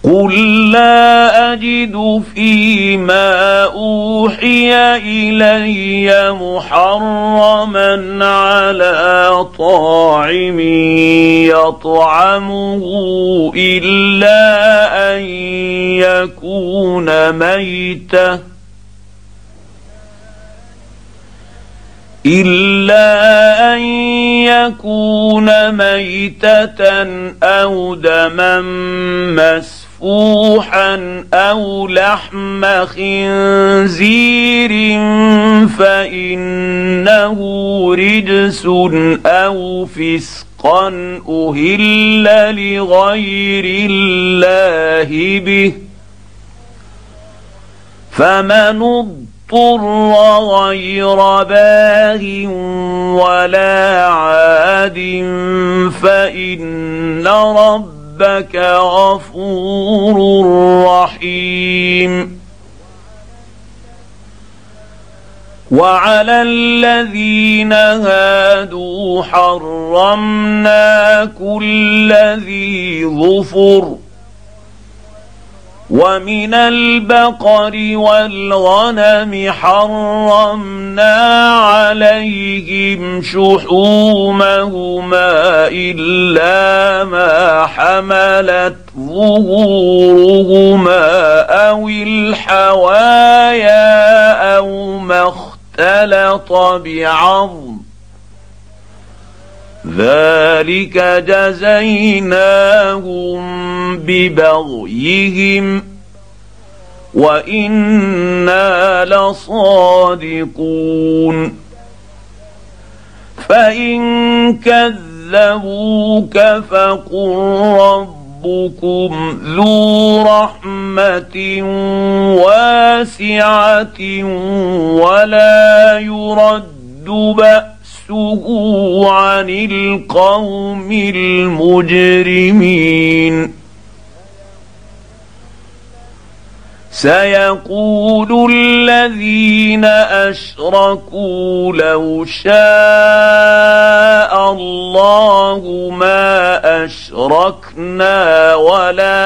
قل لا أجد فيما أوحي إلي محرما على طاعم يطعمه إلا أن يكون ميتة أو دما مسفوحا أو لحم خنزير فإنه رجس أو فسقا أهل لغير الله به، فمن اضطر غير باغ ولا عاد فإن ربك غفور رحيم. وعلى الذين هادوا حرمنا كل ذي ظفر، ومن البقر والغنم حرمنا عليهم شحومهما إلا ما حملت ظهورهما أو الحوايا أو ما اختلط بعظم، ذلك جزيناهم ببغيهم وإنا لصادقون. فإن كذبوك فقل ربكم ذو رحمة واسعة ولا يرد بأسه عن القوم المجرمين. سيقول الذين أشركوا لو شاء الله ما أشركنا ولا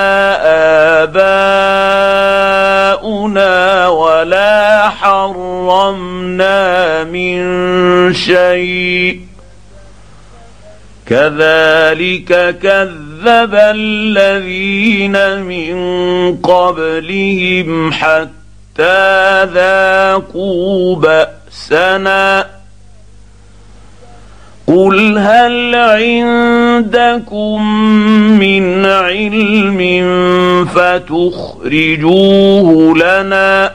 آباؤنا ولا حرمنا من شيء، كذلك كذب الذين من قبلهم حتى ذاقوا بأسنا. قل هل عندكم من علم فتخرجوه لنا؟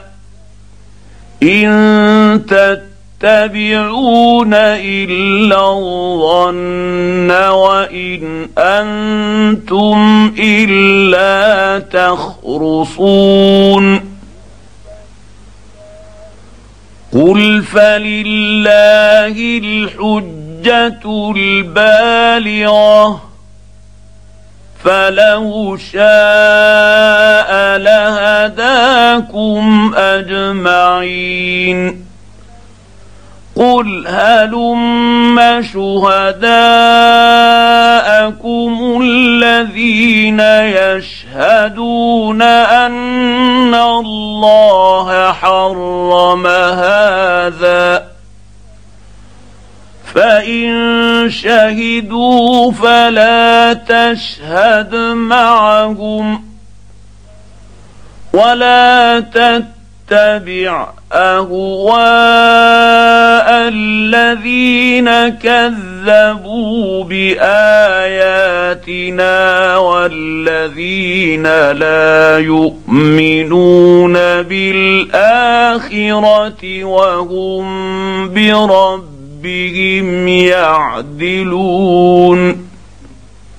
إن تتبعون إلا الظن وإن أنتم إلا تخرصون. قل فلله الحجة البالغة، فلو شاء لهداكم أجمعين. قل هلم شهداءكم الذين يشهدون أن الله حرم هذا، فإن شهدوا فلا تشهد معهم ولا تتبع أهواء الذين كذبوا بآياتنا والذين لا يؤمنون بالآخرة وهم بربهم يعدلون.